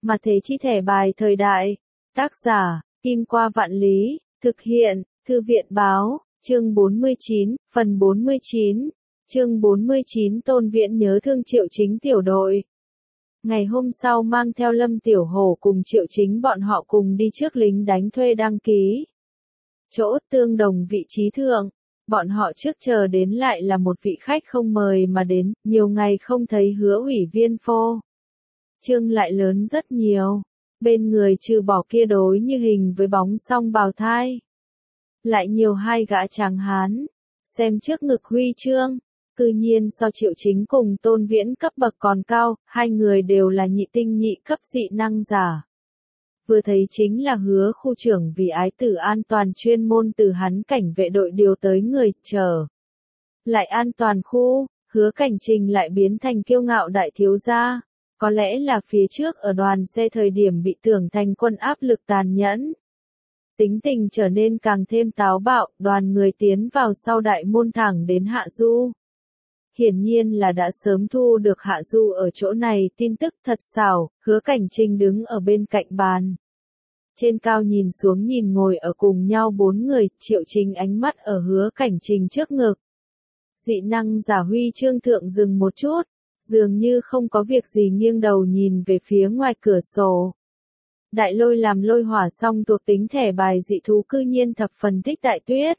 Mà thế chi thẻ bài thời đại. Tác giả, Kim Qua Vạn Lý, thực hiện, Thư viện báo, chương 49, phần 49, chương 49 Tôn Viễn nhớ thương Triệu Chính tiểu đội. Ngày hôm sau mang theo Lâm Tiểu Hổ cùng Triệu Chính bọn họ cùng đi trước lính đánh thuê đăng ký. Chỗ tương đồng vị trí thượng, bọn họ trước chờ đến lại là một vị khách không mời mà đến, nhiều ngày không thấy Hứa ủy viên phô. Trương lại lớn rất nhiều, bên người trừ bỏ kia đối như hình với bóng song bào thai. Lại nhiều hai gã tráng hán, xem trước ngực huy chương, cư nhiên so Triệu Chính cùng Tôn Viễn cấp bậc còn cao, hai người đều là nhị tinh nhị cấp dị năng giả. Vừa thấy chính là Hứa khu trưởng vì ái tử an toàn chuyên môn từ hắn cảnh vệ đội điều tới người, chờ. Lại an toàn khu, Hứa Cảnh Trình lại biến thành kiêu ngạo đại thiếu gia. Có lẽ là phía trước ở đoàn xe thời điểm bị tưởng thành quân áp lực tàn nhẫn. Tính tình trở nên càng thêm táo bạo, đoàn người tiến vào sau đại môn thẳng đến Hạ Du. Hiển nhiên là đã sớm thu được Hạ Du ở chỗ này tin tức thật xảo, Hứa Cảnh Trình đứng ở bên cạnh bàn. Trên cao nhìn xuống nhìn ngồi ở cùng nhau bốn người, Triệu Chính ánh mắt ở Hứa Cảnh Trình trước ngực. Dị năng giả huy chương thượng dừng một chút, dường như không có việc gì nghiêng đầu nhìn về phía ngoài cửa sổ. Đại Lôi làm lôi hỏa xong thuộc tính thẻ bài dị thú cư nhiên thập phần thích Đại Tuyết.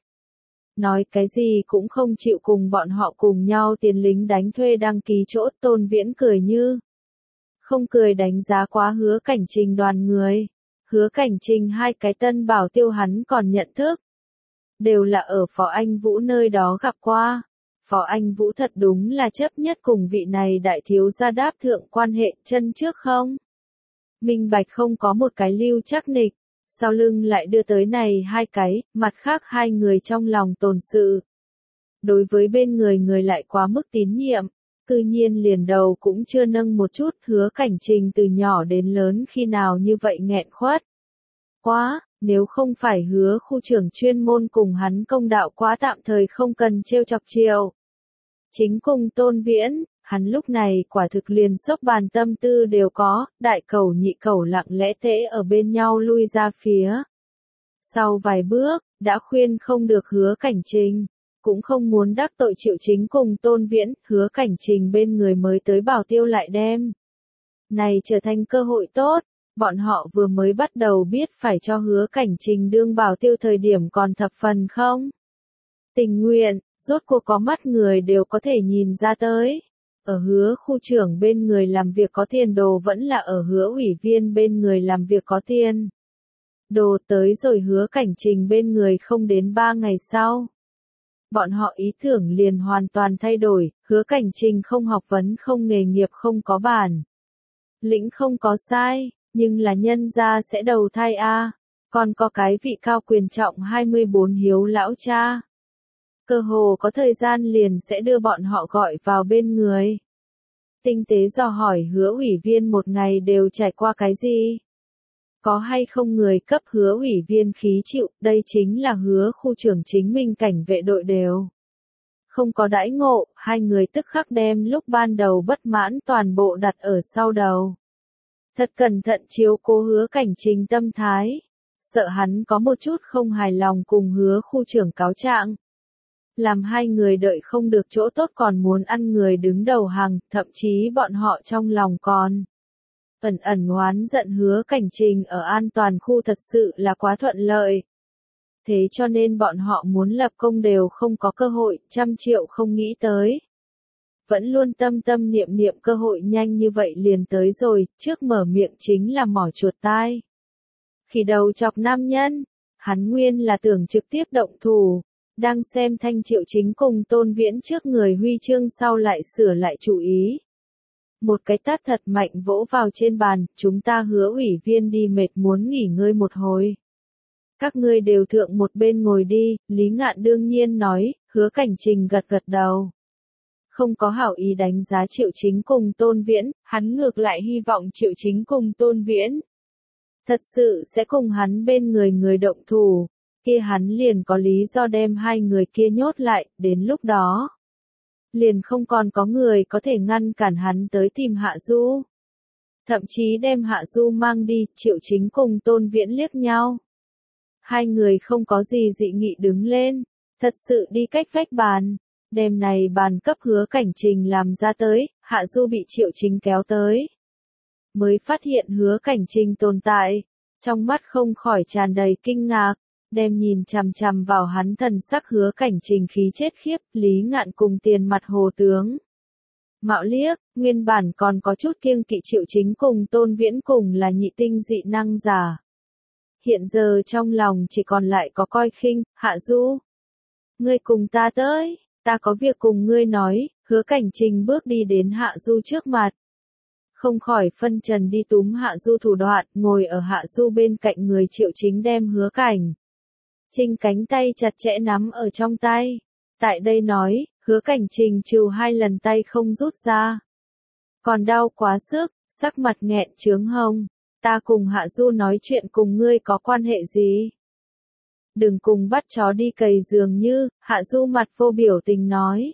Nói cái gì cũng không chịu cùng bọn họ cùng nhau tiền lính đánh thuê đăng ký chỗ. Tôn Viễn cười như không cười đánh giá quá Hứa Cảnh Trình đoàn người. Hứa Cảnh Trình hai cái tân bảo tiêu hắn còn nhận thức. Đều là ở Phó Anh Vũ nơi đó gặp qua. Phó Anh Vũ thật đúng là chấp nhất cùng vị này đại thiếu gia đáp thượng quan hệ chân trước không? Minh bạch không có một cái lưu chắc nịch, sau lưng lại đưa tới này hai cái, mặt khác hai người trong lòng tồn sự. Đối với bên người người lại quá mức tín nhiệm, cư nhiên liền đầu cũng chưa nâng một chút. Hứa Cảnh Trình từ nhỏ đến lớn khi nào như vậy nghẹn khuất. Quá, nếu không phải Hứa khu trưởng chuyên môn cùng hắn công đạo quá tạm thời không cần trêu chọc Triệu Chính cùng Tôn Viễn, hắn lúc này quả thực liền sốc bàn tâm tư đều có, đại cầu nhị cầu lặng lẽ tễ ở bên nhau lui ra phía. Sau vài bước, đã khuyên không được Hứa Cảnh Trình, cũng không muốn đắc tội Triệu Chính cùng Tôn Viễn, Hứa Cảnh Trình bên người mới tới bảo tiêu lại đem. Này trở thành cơ hội tốt, bọn họ vừa mới bắt đầu biết phải cho Hứa Cảnh Trình đương bảo tiêu thời điểm còn thập phần không tình nguyện. Rốt cuộc có mắt người đều có thể nhìn ra tới. Ở Hứa khu trưởng bên người làm việc có tiền đồ vẫn là ở Hứa ủy viên bên người làm việc có tiền đồ tới rồi Hứa Cảnh Trình bên người không đến 3 ngày sau. Bọn họ ý tưởng liền hoàn toàn thay đổi, Hứa Cảnh Trình không học vấn không nghề nghiệp không có bản lĩnh không có sai, nhưng là nhân gia sẽ đầu thai a, còn có cái vị cao quyền trọng 24 hiếu lão cha. Cơ hồ có thời gian liền sẽ đưa bọn họ gọi vào bên người. Tinh tế dò hỏi Hứa ủy viên một ngày đều trải qua cái gì? Có hay không người cấp Hứa ủy viên khí chịu, đây chính là Hứa khu trưởng chính mình cảnh vệ đội đều. Không có đãi ngộ, hai người tức khắc đem lúc ban đầu bất mãn toàn bộ đặt ở sau đầu. Thật cẩn thận chiếu cố Hứa Cảnh Trình tâm thái. Sợ hắn có một chút không hài lòng cùng Hứa khu trưởng cáo trạng. Làm hai người đợi không được chỗ tốt còn muốn ăn người đứng đầu hàng, thậm chí bọn họ trong lòng còn ẩn ẩn oán giận Hứa Cảnh Trình ở an toàn khu thật sự là quá thuận lợi. Thế cho nên bọn họ muốn lập công đều không có cơ hội, 100 triệu không nghĩ tới. Vẫn luôn tâm tâm niệm niệm cơ hội nhanh như vậy liền tới rồi, trước mở miệng chính là mỏ chuột tai. Khi đầu chọc nam nhân, hắn nguyên là tưởng trực tiếp động thủ. Đang xem thanh Triệu Chính cùng Tôn Viễn trước người huy chương sau lại sửa lại chủ ý. Một cái tát thật mạnh vỗ vào trên bàn, chúng ta Hứa ủy viên đi mệt muốn nghỉ ngơi một hồi. Các ngươi đều thượng một bên ngồi đi, Lý Ngạn đương nhiên nói, Hứa Cảnh Trình gật gật đầu. Không có hảo ý đánh giá Triệu Chính cùng Tôn Viễn, hắn ngược lại hy vọng Triệu Chính cùng Tôn Viễn thật sự sẽ cùng hắn bên người động thủ. Kia hắn liền có lý do đem hai người kia nhốt lại, đến lúc đó liền không còn có người có thể ngăn cản hắn tới tìm Hạ Du. thậm chí đem Hạ Du mang đi, Triệu Chính cùng Tôn Viễn liếc nhau. Hai người không có gì dị nghị đứng lên, thật sự đi cách vách bàn, đêm này bàn cấp Hứa Cảnh Trình làm ra tới, Hạ Du bị Triệu Chính kéo tới. Mới phát hiện Hứa Cảnh Trình tồn tại, trong mắt không khỏi tràn đầy kinh ngạc, đem nhìn chằm chằm vào hắn thần sắc Hứa Cảnh Trình khí chết khiếp, Lý Ngạn cùng Tiền Mặt Hồ tướng. Mạo liếc, nguyên bản còn có chút kiêng kỵ Triệu Chính cùng Tôn Viễn cùng là nhị tinh dị năng giả. Hiện giờ trong lòng chỉ còn lại có coi khinh, Hạ Du. Ngươi cùng ta tới, ta có việc cùng ngươi nói, Hứa Cảnh Trình bước đi đến Hạ Du trước mặt. Không khỏi phân trần đi túm Hạ Du thủ đoạn, ngồi ở Hạ Du bên cạnh người Triệu Chính đem Hứa Cảnh Trình cánh tay chặt chẽ nắm ở trong tay. Tại đây nói, Hứa Cảnh Trình trừ 2 lần tay không rút ra. Còn đau quá sức, sắc mặt nghẹn chướng hồng. Ta cùng Hạ Du nói chuyện cùng ngươi có quan hệ gì? Đừng cùng bắt chó đi cày dường như, Hạ Du mặt vô biểu tình nói.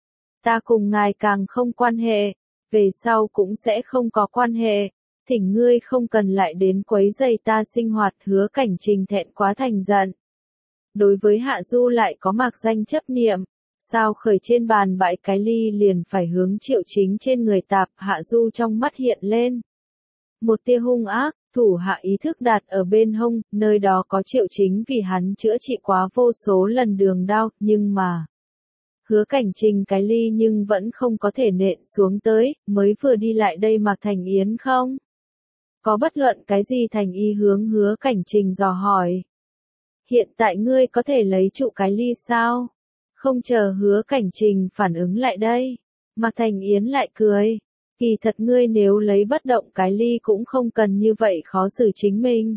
Ta cùng ngài càng không quan hệ, về sau cũng sẽ không có quan hệ. Thỉnh ngươi không cần lại đến quấy rầy ta sinh hoạt. Hứa Cảnh Trình thẹn quá thành giận. Đối với Hạ Du lại có mạc danh chấp niệm, sao khởi trên bàn bãi cái ly liền phải hướng Triệu Chính trên người tạp. Hạ Du trong mắt hiện lên một tia hung ác, thủ hạ ý thức đặt ở bên hông, nơi đó có Triệu Chính vì hắn chữa trị quá vô số lần đường đau, nhưng mà Hứa Cảnh Trình cái ly nhưng vẫn không có thể nện xuống tới, mới vừa đi lại đây Mạc Thành Yến không? Có bất luận cái gì thành ý hướng Hứa Cảnh Trình dò hỏi. Hiện tại ngươi có thể lấy trụ cái ly sao? Không chờ Hứa Cảnh Trình phản ứng lại đây. Mạc Thành Yến lại cười. Kỳ thật ngươi nếu lấy bất động cái ly cũng không cần như vậy khó xử chính mình.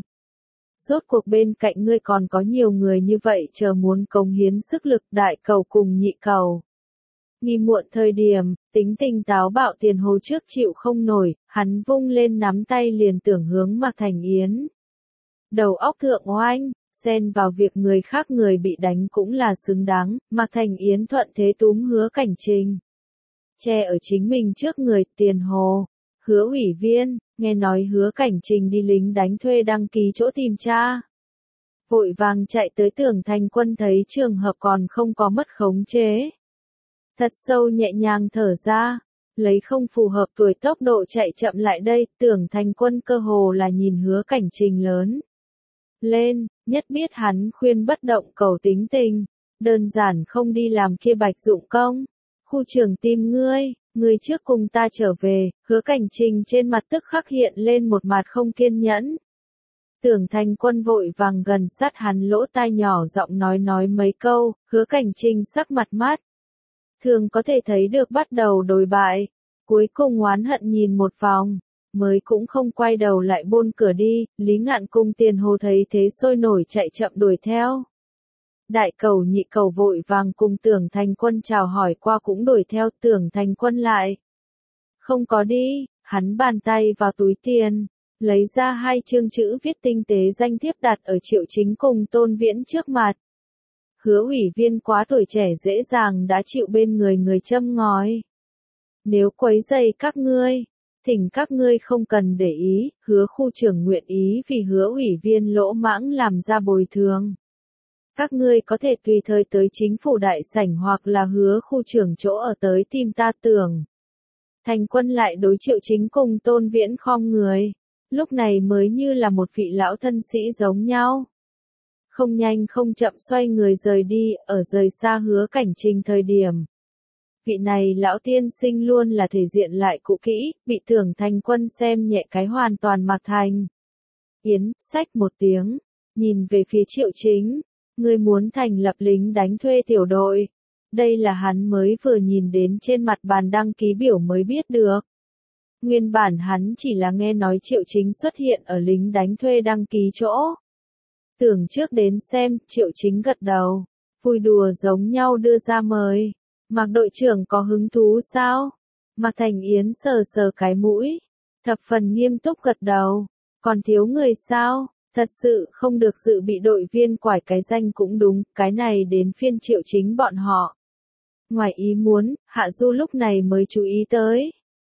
Rốt cuộc bên cạnh ngươi còn có nhiều người như vậy chờ muốn cống hiến sức lực. Đại cầu cùng nhị cầu. Nghi muộn thời điểm, tính tình táo bạo Tiền Hồ trước chịu không nổi, hắn vung lên nắm tay liền tưởng hướng Mạc Thành Yến. Đầu óc thượng oanh, xen vào việc người khác người bị đánh cũng là xứng đáng. Mạc Thành Yến thuận thế túm Hứa Cảnh Trình. Che ở chính mình trước người. Tiền Hồ, Hứa ủy viên, nghe nói Hứa Cảnh Trình đi lính đánh thuê đăng ký chỗ tìm tra. Vội vàng chạy tới Tưởng Thành Quân thấy trường hợp còn không có mất khống chế. Thật sâu nhẹ nhàng thở ra, lấy không phù hợp tuổi tốc độ chạy chậm lại đây. Tưởng Thành Quân cơ hồ là nhìn Hứa Cảnh Trình lớn lên, nhất biết hắn khuyên bất động cầu tính tình, đơn giản không đi làm kia bạch dụng công. Khu trưởng tìm ngươi trước cùng ta trở về. Hứa Cảnh Trình trên mặt tức khắc hiện lên một mặt không kiên nhẫn. Tưởng Thành Quân vội vàng gần sát hắn lỗ tai nhỏ giọng nói mấy câu. Hứa Cảnh Trình sắc mặt mát thường có thể thấy được bắt đầu đối bại, cuối cùng oán hận nhìn một vòng, mới cũng không quay đầu lại buôn cửa đi. Lý Ngạn cùng Tiền Hồ thấy thế sôi nổi chạy chậm đuổi theo. Đại cầu nhị cầu vội vàng cùng Tưởng Thành Quân chào hỏi qua cũng đuổi theo. Tưởng Thành Quân lại không có đi, hắn bàn tay vào túi tiền, lấy ra 2 chương chữ viết tinh tế danh thiếp đặt ở Triệu Chính cùng Tôn Viễn trước mặt. Hứa ủy viên quá tuổi trẻ dễ dàng đã chịu bên người châm ngòi. Nếu quấy rầy các ngươi, thỉnh các ngươi không cần để ý. Hứa khu trưởng nguyện ý vì Hứa ủy viên lỗ mãng làm ra bồi thường. Các ngươi có thể tùy thời tới chính phủ đại sảnh hoặc là Hứa khu trưởng chỗ ở tới tìm ta. Tưởng Thành Quân lại đối Triệu Chính cùng Tôn Viễn khom người, lúc này mới như là một vị lão thân sĩ giống nhau. Không nhanh không chậm xoay người rời đi. Ở rời xa Hứa Cảnh Trình thời điểm, vị này lão tiên sinh luôn là thể diện lại cũ kỹ, bị Tưởng Thành Quân xem nhẹ cái hoàn toàn. Mạc Thành Yến xách một tiếng, nhìn về phía Triệu Chính. Ngươi muốn thành lập lính đánh thuê tiểu đội. Đây là hắn mới vừa nhìn đến trên mặt bàn đăng ký biểu mới biết được. Nguyên bản hắn chỉ là nghe nói Triệu Chính xuất hiện ở lính đánh thuê đăng ký chỗ. Tưởng trước đến xem. Triệu Chính gật đầu, vui đùa giống nhau đưa ra mời. Mạc đội trưởng có hứng thú sao? Mạc Thành Yến sờ sờ cái mũi, thập phần nghiêm túc gật đầu. Còn thiếu người sao? Thật sự không được dự bị đội viên quải cái danh cũng đúng, cái này đến phiên Triệu Chính bọn họ. Ngoài ý muốn, Hạ Du lúc này mới chú ý tới.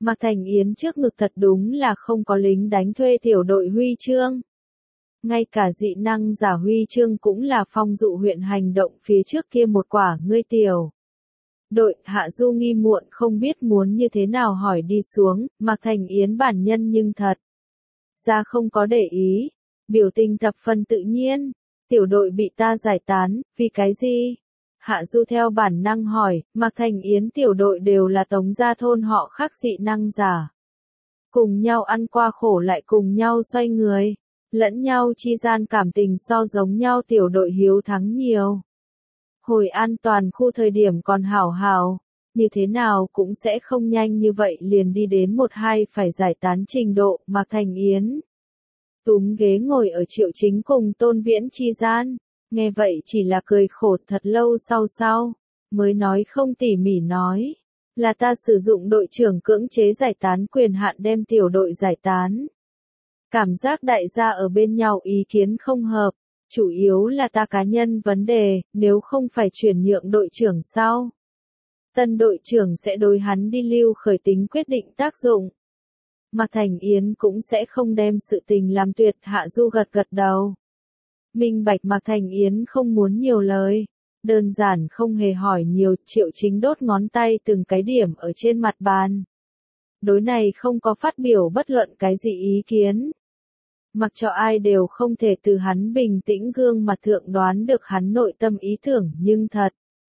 Mạc Thành Yến trước ngực thật đúng là không có lính đánh thuê tiểu đội huy chương. Ngay cả dị năng giả huy chương cũng là phong dụ huyện hành động phía trước kia một quả ngươi tiểu. Đội Hạ Du nghi muộn không biết muốn như thế nào hỏi đi xuống, Mạc Thành Yến bản nhân nhưng thật ra không có để ý, biểu tình thập phần tự nhiên, tiểu đội bị ta giải tán, vì cái gì? Hạ Du theo bản năng hỏi, Mạc Thành Yến tiểu đội đều là Tống gia thôn họ khác dị năng giả. Cùng nhau ăn qua khổ lại cùng nhau xoay người, lẫn nhau chi gian cảm tình so giống nhau tiểu đội hiếu thắng nhiều. Hồi an toàn khu thời điểm còn hảo hảo, như thế nào cũng sẽ không nhanh như vậy liền đi đến một hai phải giải tán trình độ. Mạc Thành Yến túm ghế ngồi ở Triệu Chính cùng Tôn Viễn chi gian, nghe vậy chỉ là cười khổ thật lâu sau, mới nói không tỉ mỉ nói, là ta sử dụng đội trưởng cưỡng chế giải tán quyền hạn đem tiểu đội giải tán. Cảm giác đại gia ở bên nhau ý kiến không hợp, chủ yếu là ta cá nhân vấn đề, nếu không phải chuyển nhượng đội trưởng sau. Tân đội trưởng sẽ đối hắn đi lưu khởi tính quyết định tác dụng. Mạc Thành Yến cũng sẽ không đem sự tình làm tuyệt. Hạ Du gật gật đầu. Minh bạch Mạc Thành Yến không muốn nhiều lời. Đơn giản không hề hỏi nhiều. Triệu Chính đốt ngón tay từng cái điểm ở trên mặt bàn. Đối này không có phát biểu bất luận cái gì ý kiến. Mặc cho ai đều không thể từ hắn bình tĩnh gương mặt thượng đoán được hắn nội tâm ý tưởng, nhưng thật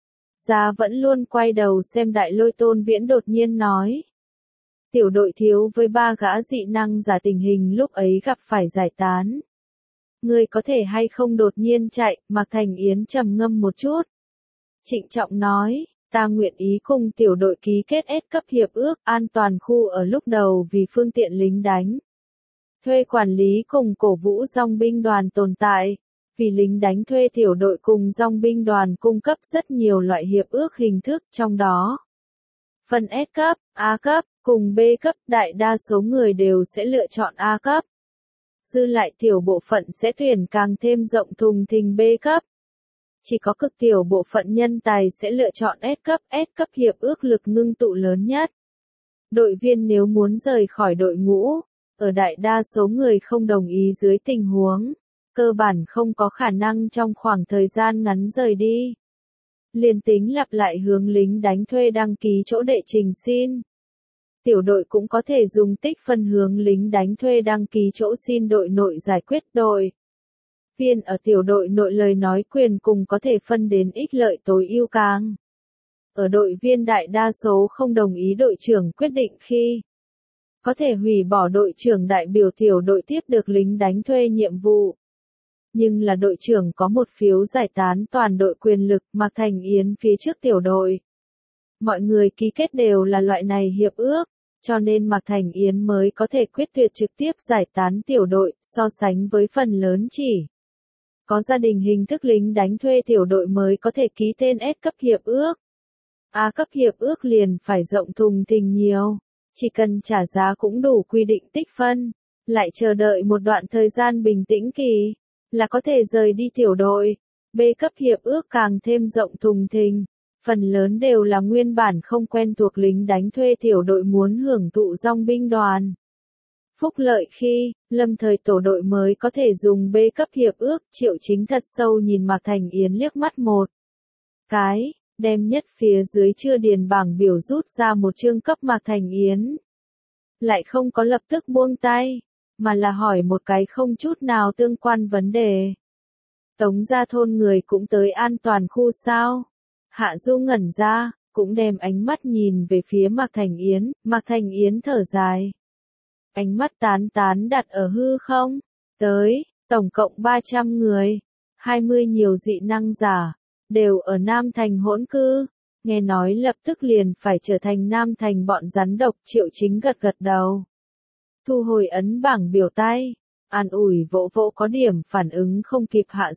ra vẫn luôn quay đầu xem Đại Lôi. Tôn Viễn đột nhiên nói. Tiểu đội thiếu với 3 gã dị năng giả tình hình lúc ấy gặp phải giải tán. Người có thể hay không đột nhiên chạy, Mạc Thành Yến trầm ngâm một chút. Trịnh trọng nói, ta nguyện ý cùng tiểu đội ký kết S cấp hiệp ước an toàn khu ở lúc đầu vì phương tiện lính đánh. Thuê quản lý cùng cổ vũ dòng binh đoàn tồn tại, vì lính đánh thuê tiểu đội cùng dòng binh đoàn cung cấp rất nhiều loại hiệp ước hình thức trong đó. Phần S cấp, A cấp, cùng B cấp đại đa số người đều sẽ lựa chọn A cấp. Dư lại tiểu bộ phận sẽ tuyển càng thêm rộng thùng thình B cấp. Chỉ có cực tiểu bộ phận nhân tài sẽ lựa chọn S cấp hiệp ước lực ngưng tụ lớn nhất. Đội viên nếu muốn rời khỏi đội ngũ, ở đại đa số người không đồng ý dưới tình huống, cơ bản không có khả năng trong khoảng thời gian ngắn rời đi. Liên tính lặp lại hướng lính đánh thuê đăng ký chỗ đệ trình xin. Tiểu đội cũng có thể dùng tích phân hướng lính đánh thuê đăng ký chỗ xin đội nội giải quyết đội viên ở tiểu đội nội lời nói quyền cùng có thể phân đến ích lợi tối ưu càng. Ở đội viên đại đa số không đồng ý đội trưởng quyết định khi có thể hủy bỏ đội trưởng đại biểu tiểu đội tiếp được lính đánh thuê nhiệm vụ. Nhưng là đội trưởng có một phiếu giải tán toàn đội quyền lực. Mạc Thành Yến phía trước tiểu đội. Mọi người ký kết đều là loại này hiệp ước, cho nên Mạc Thành Yến mới có thể quyết tuyệt trực tiếp giải tán tiểu đội, so sánh với phần lớn chỉ có gia đình hình thức lính đánh thuê tiểu đội mới có thể ký tên S cấp hiệp ước. A cấp hiệp ước liền phải rộng thùng thình nhiều, chỉ cần trả giá cũng đủ quy định tích phân, lại chờ đợi một đoạn thời gian bình tĩnh kỳ, là có thể rời đi tiểu đội. B cấp hiệp ước càng thêm rộng thùng thình, phần lớn đều là nguyên bản không quen thuộc lính đánh thuê tiểu đội muốn hưởng thụ dòng binh đoàn. Phúc lợi khi, lâm thời tổ đội mới có thể dùng B cấp hiệp ước. Triệu Chính thật sâu nhìn Mạc Thành Yến liếc mắt một cái, đem nhất phía dưới chưa điền bảng biểu rút ra một chương cấp Mạc Thành Yến. Lại không có lập tức buông tay, mà là hỏi một cái không chút nào tương quan vấn đề. Tống gia thôn người cũng tới an toàn khu sao? Hạ Du ngẩn ra, cũng đem ánh mắt nhìn về phía Mạc Thành Yến. Mạc Thành Yến thở dài. Ánh mắt tán đặt ở hư không. Tới, tổng cộng 300 người, 20 nhiều dị năng giả, đều ở Nam Thành hỗn cư. Nghe nói lập tức liền phải trở thành Nam Thành bọn rắn độc. Triệu Chính gật gật đầu. Thu hồi ấn bảng biểu tay. An ủi vỗ vỗ có điểm phản ứng không kịp Hạ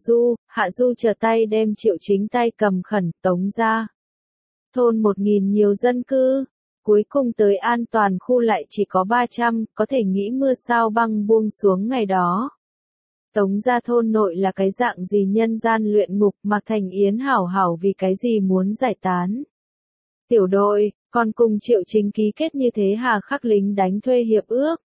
Du chờ tay đem Triệu Chính tay cầm khẩn. Tống ra thôn 1.000 nhiều dân cư, cuối cùng tới an toàn khu lại chỉ có 300, có thể nghĩ mưa sao băng buông xuống ngày đó. Tống gia thôn nội là cái dạng gì nhân gian luyện ngục. Mạc Thành Yến hảo vì cái gì muốn giải tán. Tiểu đội, còn cùng Triệu Chính ký kết như thế hà khắc lính đánh thuê hiệp ước.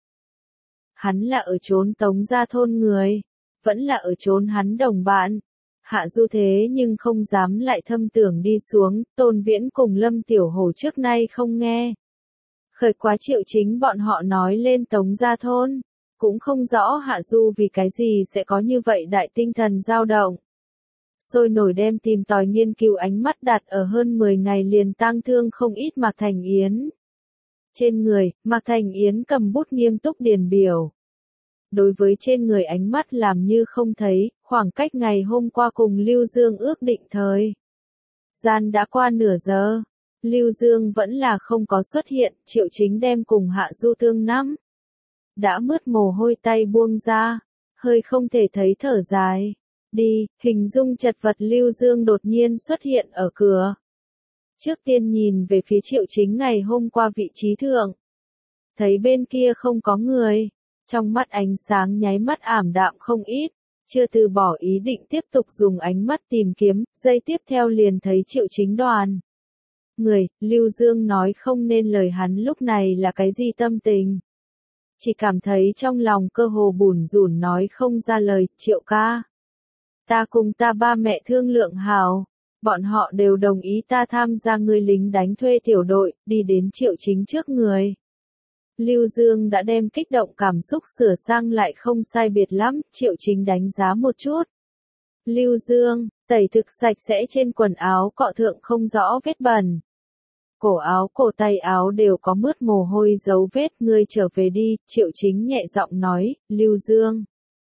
Hắn là ở trốn Tống gia thôn người, vẫn là ở trốn hắn đồng bạn. Hạ Du thế nhưng không dám lại thâm tưởng đi xuống, Tôn Viễn cùng Lâm Tiểu Hổ trước nay không nghe. Khởi quá Triệu Chính bọn họ nói lên Tống gia thôn, cũng không rõ Hạ Du vì cái gì sẽ có như vậy đại tinh thần dao động. Sôi nổi đem tìm tòi nghiên cứu ánh mắt đặt ở hơn 10 ngày liền tang thương không ít Mạc Thành Yến. Trên người, Mạc Thành Yến cầm bút nghiêm túc điền biểu. Đối với trên người ánh mắt làm như không thấy, khoảng cách ngày hôm qua cùng Lưu Dương ước định thời. Gian đã qua nửa giờ, Lưu Dương vẫn là không có xuất hiện, Triệu Chính đem cùng Hạ Du thương nắm. Đã mướt mồ hôi tay buông ra, hơi không thể thấy thở dài. Đi, hình dung chật vật Lưu Dương đột nhiên xuất hiện ở cửa. Trước tiên nhìn về phía Triệu Chính ngày hôm qua vị trí thượng. Thấy bên kia không có người, trong mắt ánh sáng nháy mắt ảm đạm không ít, chưa từ bỏ ý định tiếp tục dùng ánh mắt tìm kiếm, giây tiếp theo liền thấy Triệu Chính đoàn. Người, Lưu Dương nói không nên lời hắn lúc này là cái gì tâm tình. Chỉ cảm thấy trong lòng cơ hồ bủn rủn nói không ra lời, Triệu ca. Ta cùng ta ba mẹ thương lượng hào, bọn họ đều đồng ý ta tham gia người lính đánh thuê tiểu đội, đi đến Triệu Chính trước người. Lưu Dương đã đem kích động cảm xúc sửa sang lại không sai biệt lắm, Triệu Chính đánh giá một chút. Lưu Dương, tẩy thực sạch sẽ trên quần áo cọ thượng không rõ vết bẩn. Cổ áo cổ tay áo đều có mướt mồ hôi dấu vết, ngươi trở về đi, Triệu Chính nhẹ giọng nói, Lưu Dương.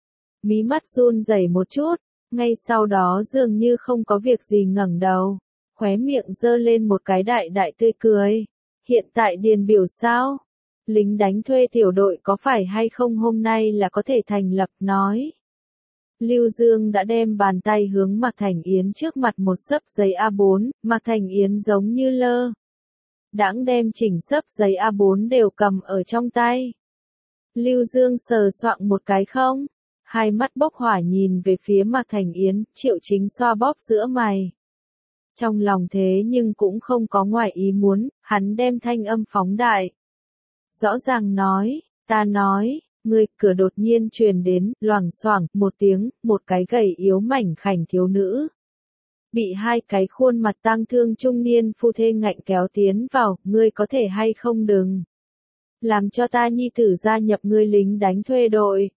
Mí mắt run rẩy một chút, ngay sau đó dường như không có việc gì ngẩng đầu, khóe miệng giơ lên một cái đại đại tươi cười. Hiện tại điền biểu sao? Lính đánh thuê tiểu đội có phải hay không hôm nay là có thể thành lập nói. Lưu Dương đã đem bàn tay hướng Mạc Thành Yến trước mặt một xấp giấy A4, Mạc Thành Yến giống như lơ. Đãng đem chỉnh xấp giấy A4 đều cầm ở trong tay. Lưu Dương sờ soạng một cái không? Hai mắt bốc hỏa nhìn về phía Mạc Thành Yến, Triệu Chính xoa bóp giữa mày. Trong lòng thế nhưng cũng không có ngoài ý muốn, hắn đem thanh âm phóng đại. Rõ ràng nói, ta nói, người, cửa đột nhiên truyền đến, loảng xoảng, một tiếng, một cái gầy yếu mảnh khảnh thiếu nữ. Bị hai cái khuôn mặt tang thương trung niên phu thê ngạnh kéo tiến vào, ngươi có thể hay không đừng. Làm cho ta nhi tử gia nhập ngươi lính đánh thuê đội.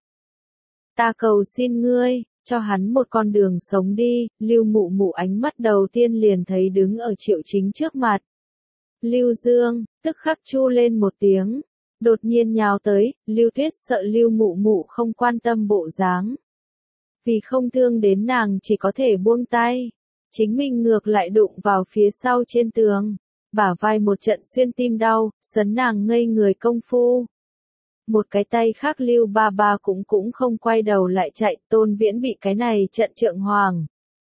Ta cầu xin ngươi, cho hắn một con đường sống đi, Lưu Mụ Mụ ánh mắt đầu tiên liền thấy đứng ở Triệu Chính trước mặt. Lưu Dương, tức khắc chu lên một tiếng, đột nhiên nhào tới, Lưu Tuyết sợ Lưu Mụ Mụ không quan tâm bộ dáng. Vì không thương đến nàng chỉ có thể buông tay, chính mình ngược lại đụng vào phía sau trên tường, bả vai một trận xuyên tim đau, sấn nàng ngây người công phu. Một cái tay khác Lưu Ba Ba cũng không quay đầu lại chạy, Tôn Viễn bị cái này trận trượng hoàng.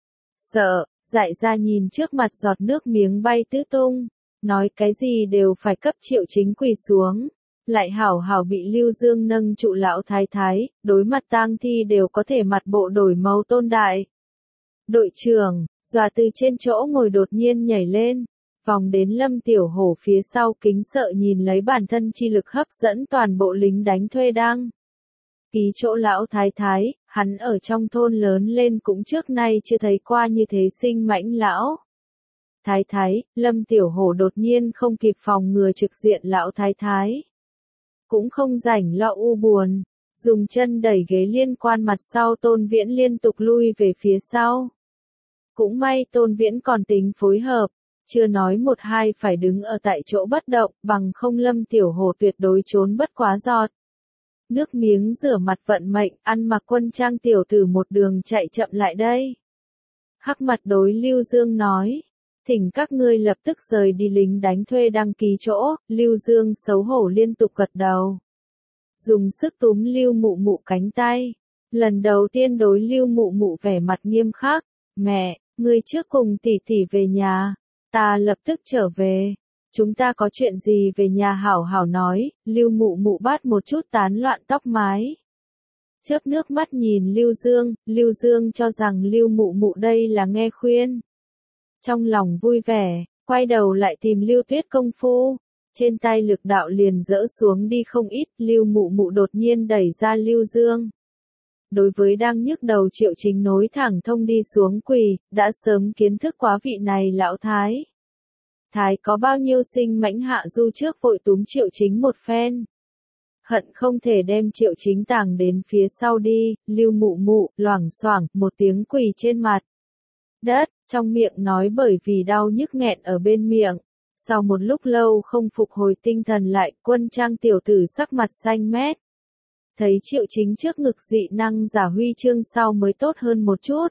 Sợ, dại ra nhìn trước mặt giọt nước miếng bay tứ tung, nói cái gì đều phải cấp Triệu Chính quỳ xuống. Lại hảo hảo bị Lưu Dương nâng trụ lão thái thái, đối mặt tang thi đều có thể mặt bộ đổi màu tôn đại. Đội trưởng, dọa từ trên chỗ ngồi đột nhiên nhảy lên, vòng đến Lâm Tiểu Hổ phía sau kính sợ nhìn lấy bản thân chi lực hấp dẫn toàn bộ lính đánh thuê đang. Ký chỗ lão thái thái, hắn ở trong thôn lớn lên cũng trước nay chưa thấy qua như thế sinh mãnh lão. Thái thái, Lâm Tiểu Hổ đột nhiên không kịp phòng ngừa trực diện lão thái thái. Cũng không rảnh lo u buồn, dùng chân đẩy ghế liên quan mặt sau Tôn Viễn liên tục lui về phía sau. Cũng may Tôn Viễn còn tính phối hợp, chưa nói một hai phải đứng ở tại chỗ bất động, bằng không Lâm Tiểu Hổ tuyệt đối trốn bất quá giọt. Nước miếng rửa mặt vận mệnh, ăn mặc quân trang tiểu tử một đường chạy chậm lại đây. Hắc mặt đối Lưu Dương nói, thỉnh các ngươi lập tức rời đi lính đánh thuê đăng ký chỗ, Lưu Dương xấu hổ liên tục gật đầu. Dùng sức túm Lưu Mụ Mụ cánh tay, lần đầu tiên đối Lưu Mụ Mụ vẻ mặt nghiêm khắc, mẹ, ngươi trước cùng tỷ tỷ về nhà, ta lập tức trở về. Chúng ta có chuyện gì về nhà hảo hảo nói, Lưu Mụ Mụ bắt một chút tán loạn tóc mái. Chớp nước mắt nhìn Lưu Dương cho rằng Lưu Mụ Mụ đây là nghe khuyên. Trong lòng vui vẻ, quay đầu lại tìm Lưu Tuyết công phu, trên tay lực đạo liền dỡ xuống đi không ít, Lưu Mụ Mụ đột nhiên đẩy ra Lưu Dương. Đối với đang nhức đầu Triệu Chính nối thẳng thông đi xuống quỳ, đã sớm kiến thức quá vị này lão thái. Thái có bao nhiêu sinh mãnh hạ du trước vội túm Triệu Chính một phen. Hận không thể đem Triệu Chính tàng đến phía sau đi, Lưu Mụ Mụ, loảng xoảng, một tiếng quỳ trên mặt đất, trong miệng nói bởi vì đau nhức nghẹn ở bên miệng. Sau một lúc lâu không phục hồi tinh thần lại, Quân Trang tiểu tử sắc mặt xanh mét. Thấy Triệu Chính trước ngực dị năng giả huy chương sau mới tốt hơn một chút.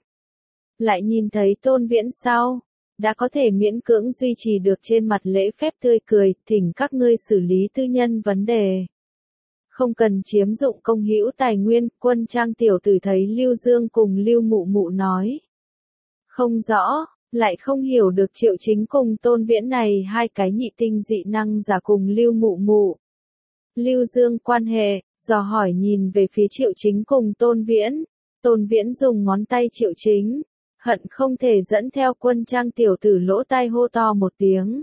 Lại nhìn thấy Tôn Viễn sau, đã có thể miễn cưỡng duy trì được trên mặt lễ phép tươi cười, thỉnh các ngươi xử lý tư nhân vấn đề. Không cần chiếm dụng công hữu tài nguyên, Quân Trang tiểu tử thấy Lưu Dương cùng Lưu Mụ Mụ nói. Không rõ, lại không hiểu được Triệu Chính cùng Tôn Viễn này hai cái nhị tinh dị năng giả cùng Lưu Mụ Mụ. Lưu Dương quan hệ, dò hỏi nhìn về phía Triệu Chính cùng Tôn Viễn. Tôn Viễn dùng ngón tay Triệu Chính, hận không thể dẫn theo Quân Trang tiểu tử lỗ tai hô to một tiếng.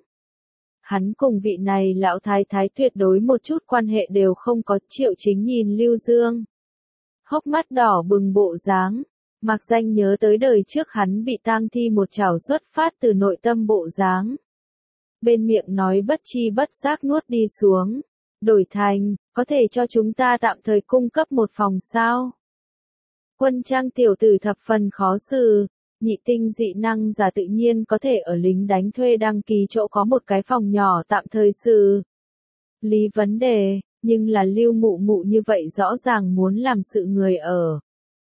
Hắn cùng vị này lão thái thái tuyệt đối một chút quan hệ đều không có. Triệu Chính nhìn Lưu Dương, hốc mắt đỏ bừng bộ dáng, mặc danh nhớ tới đời trước hắn bị tang thi một chảo xuất phát từ nội tâm bộ dáng. Bên miệng nói bất chi bất giác nuốt đi xuống. Đổi thành, có thể cho chúng ta tạm thời cung cấp một phòng sao? Quân Trang tiểu tử thập phần khó xử, nhị tinh dị năng giả tự nhiên có thể ở lính đánh thuê đăng ký chỗ có một cái phòng nhỏ tạm thời xử lý vấn đề, nhưng là Lưu Mụ Mụ như vậy rõ ràng muốn làm sự người ở.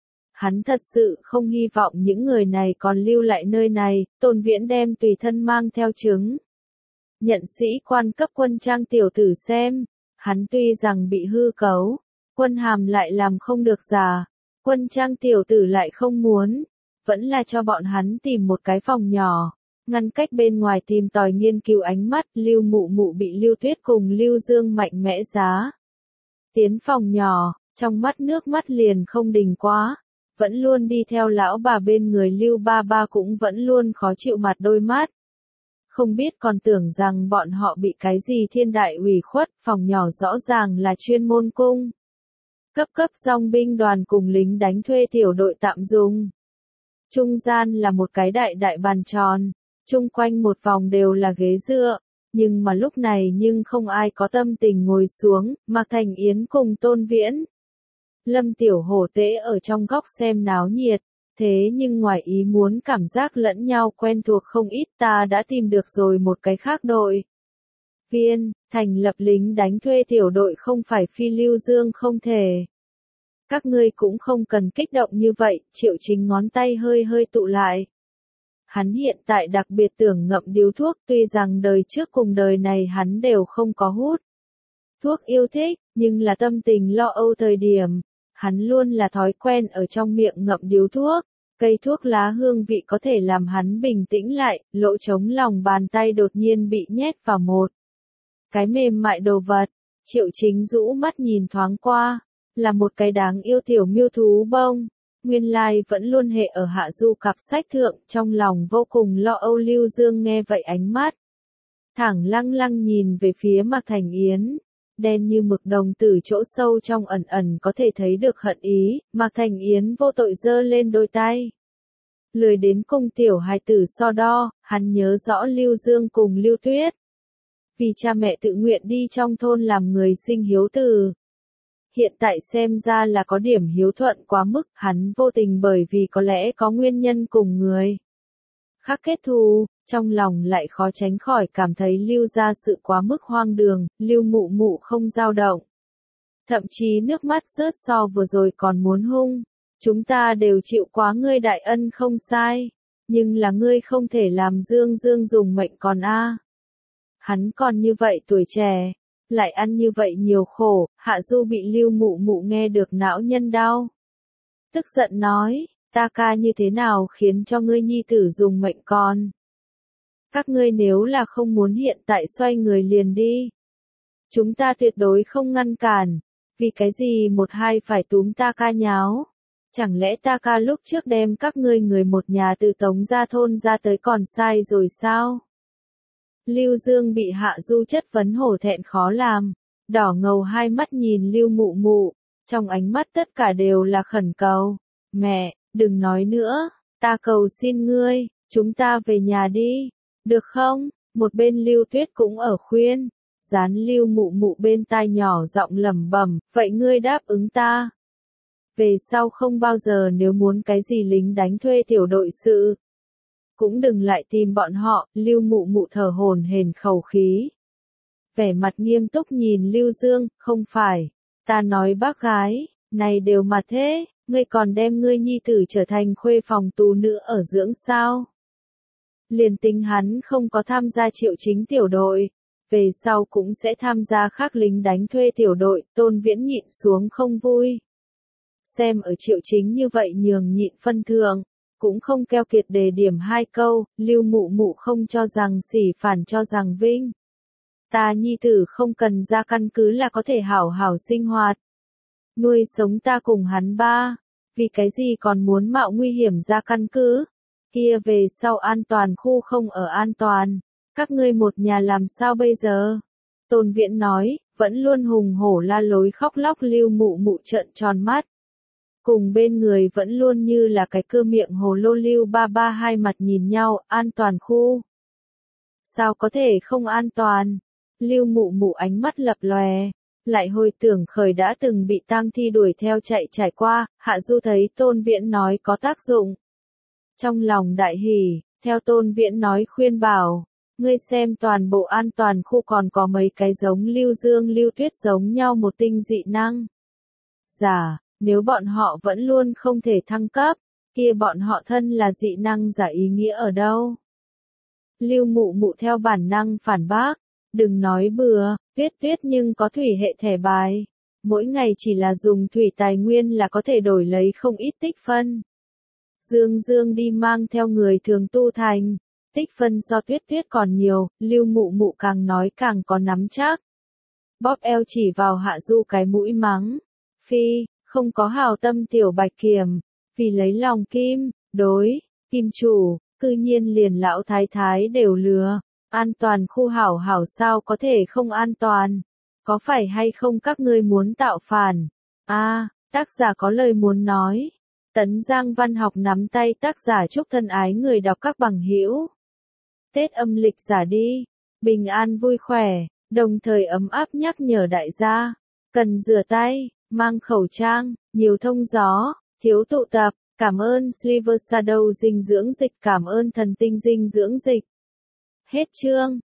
Hắn thật sự không hy vọng những người này còn lưu lại nơi này. Tôn Viễn đem tùy thân mang theo chứng nhận sĩ quan cấp Quân Trang tiểu tử xem. Hắn tuy rằng bị hư cấu, quân hàm lại làm không được giả, Quân Trang tiểu tử lại không muốn, vẫn là cho bọn hắn tìm một cái phòng nhỏ, ngăn cách bên ngoài tìm tòi nghiên cứu ánh mắt. Lưu Mụ Mụ bị Lưu Tuyết cùng Lưu Dương mạnh mẽ giá tiến phòng nhỏ, trong mắt nước mắt liền không đình quá, vẫn luôn đi theo lão bà bên người Lưu Ba Ba cũng vẫn luôn khó chịu mặt đôi mắt. Không biết còn tưởng rằng bọn họ bị cái gì thiên đại ủy khuất, phòng nhỏ rõ ràng là chuyên môn cung cấp dòng binh đoàn cùng lính đánh thuê tiểu đội tạm dùng. Trung gian là một cái đại bàn tròn, chung quanh một vòng đều là ghế dựa, nhưng mà lúc này nhưng không ai có tâm tình ngồi xuống. Mạc Thành Yến cùng Tôn Viễn, Lâm Tiểu Hổ tễ ở trong góc xem náo nhiệt. Thế nhưng ngoài ý muốn cảm giác lẫn nhau quen thuộc không ít. Ta đã tìm được rồi một cái khác đội viên, thành lập lính đánh thuê tiểu đội không phải phi Lưu Dương không thể. Các ngươi cũng không cần kích động như vậy. Triệu Chính ngón tay hơi tụ lại. Hắn hiện tại đặc biệt tưởng ngậm điếu thuốc, tuy rằng đời trước cùng đời này hắn đều không có hút thuốc yêu thích, nhưng là tâm tình lo âu thời điểm, hắn luôn là thói quen ở trong miệng ngậm điếu thuốc. Cây thuốc lá hương vị có thể làm hắn bình tĩnh lại, lỗ trống lòng bàn tay đột nhiên bị nhét vào một cái mềm mại đồ vật. Triệu Chính rũ mắt nhìn thoáng qua, là một cái đáng yêu tiểu miêu thú bông. Nguyên lai vẫn luôn hệ ở hạ du cặp sách thượng, trong lòng vô cùng lo âu. Lưu Dương nghe vậy ánh mắt thẳng lăng nhìn về phía Mạc Thành Yến. Đen như mực đồng tử chỗ sâu trong ẩn có thể thấy được hận ý. Mạc Thành Yến vô tội giơ lên đôi tay, lười đến cùng tiểu hài tử so đo. Hắn nhớ rõ Lưu Dương cùng Lưu Tuyết vì cha mẹ tự nguyện đi trong thôn làm người sinh hiếu tử. Hiện tại xem ra là có điểm hiếu thuận quá mức. Hắn vô tình bởi vì có lẽ có nguyên nhân cùng người khác kết thù, trong lòng lại khó tránh khỏi cảm thấy Lưu ra sự quá mức hoang đường. Lưu Mụ Mụ không dao động, thậm chí nước mắt rớt so vừa rồi còn muốn hung. Chúng ta đều chịu quá ngươi đại ân không sai, nhưng là ngươi không thể làm Dương dùng mệnh còn a. Hắn còn như vậy tuổi trẻ, lại ăn như vậy nhiều khổ. Hạ Du bị Lưu Mụ Mụ nghe được não nhân đau, tức giận nói, ta ca như thế nào khiến cho ngươi nhi tử dùng mệnh con? Các ngươi nếu là không muốn hiện tại xoay người liền đi, chúng ta tuyệt đối không ngăn cản. Vì cái gì một hai phải túm ta ca nháo? Chẳng lẽ ta ca lúc trước đem các ngươi người một nhà từ Tống gia thôn ra tới còn sai rồi sao? Lưu Dương bị Hạ Du chất vấn hổ thẹn khó làm, đỏ ngầu hai mắt nhìn Lưu Mụ Mụ, trong ánh mắt tất cả đều là khẩn cầu. Mẹ, đừng nói nữa, ta cầu xin ngươi, chúng ta về nhà đi, được không? Một bên Lưu Tuyết cũng ở khuyên, dán Lưu Mụ Mụ bên tai nhỏ giọng lẩm bẩm, vậy ngươi đáp ứng ta. Về sau không bao giờ nếu muốn cái gì lính đánh thuê tiểu đội sự. Cũng đừng lại tìm bọn họ, Lưu Mụ Mụ thở hổn hển khẩu khí. Vẻ mặt nghiêm túc nhìn Lưu Dương, không phải, ta nói bác gái, này đều mà thế, ngươi còn đem ngươi nhi tử trở thành khuê phòng tú nữ ở dưỡng sao. Liền tính hắn không có tham gia Triệu Chính tiểu đội, về sau cũng sẽ tham gia khác lính đánh thuê tiểu đội, Tôn Viễn nhịn xuống không vui. Xem ở Triệu Chính như vậy nhường nhịn phân thượng, cũng không keo kiệt đề điểm hai câu, Lưu Mụ Mụ không cho rằng sỉ phản cho rằng vinh. Ta nhi tử không cần ra căn cứ là có thể hảo hảo sinh hoạt. Nuôi sống ta cùng hắn ba, vì cái gì còn muốn mạo nguy hiểm ra căn cứ? Kia về sau an toàn khu không ở an toàn, các ngươi một nhà làm sao bây giờ? Tôn Viễn nói, vẫn luôn hùng hổ la lối khóc lóc Lưu Mụ Mụ trợn tròn mắt. Cùng bên người vẫn luôn như là cái cưa miệng hồ lô Lưu ba ba hai mặt nhìn nhau, an toàn khu. Sao có thể không an toàn? Lưu Mụ Mụ ánh mắt lập lòe, lại hồi tưởng khởi đã từng bị tang thi đuổi theo chạy trải qua, Hạ Du thấy Tôn Viễn nói có tác dụng. Trong lòng đại hỉ, theo Tôn Viễn nói khuyên bảo, ngươi xem toàn bộ an toàn khu còn có mấy cái giống Lưu Dương Lưu Tuyết giống nhau một tinh dị năng. Giả, nếu bọn họ vẫn luôn không thể thăng cấp, kia bọn họ thân là dị năng giả ý nghĩa ở đâu? Lưu Mụ Mụ theo bản năng phản bác, đừng nói bừa, Tuyết nhưng có thủy hệ thẻ bài. Mỗi ngày chỉ là dùng thủy tài nguyên là có thể đổi lấy không ít tích phân. Dương đi mang theo người thường tu thành, tích phân so Tuyết còn nhiều, Lưu Mụ Mụ càng nói càng có nắm chắc. Bóp eo chỉ vào Hạ Du cái mũi mắng, phi, không có hào tâm tiểu bạch kiểm, vì lấy lòng Kim, đối, Kim chủ, cư nhiên liền lão thái thái đều lừa. An toàn khu hảo hảo sao có thể không an toàn? Có phải hay không các ngươi muốn tạo phản? Tác giả có lời muốn nói. Tấn Giang Văn Học nắm tay tác giả chúc thân ái người đọc các bằng hữu. Tết âm lịch giả đi, bình an vui khỏe, đồng thời ấm áp nhắc nhở đại gia. Cần rửa tay, mang khẩu trang, nhiều thông gió, thiếu tụ tập. Cảm ơn Silver Shadow dinh dưỡng dịch, cảm ơn thần tinh dinh dưỡng dịch. Hết chương.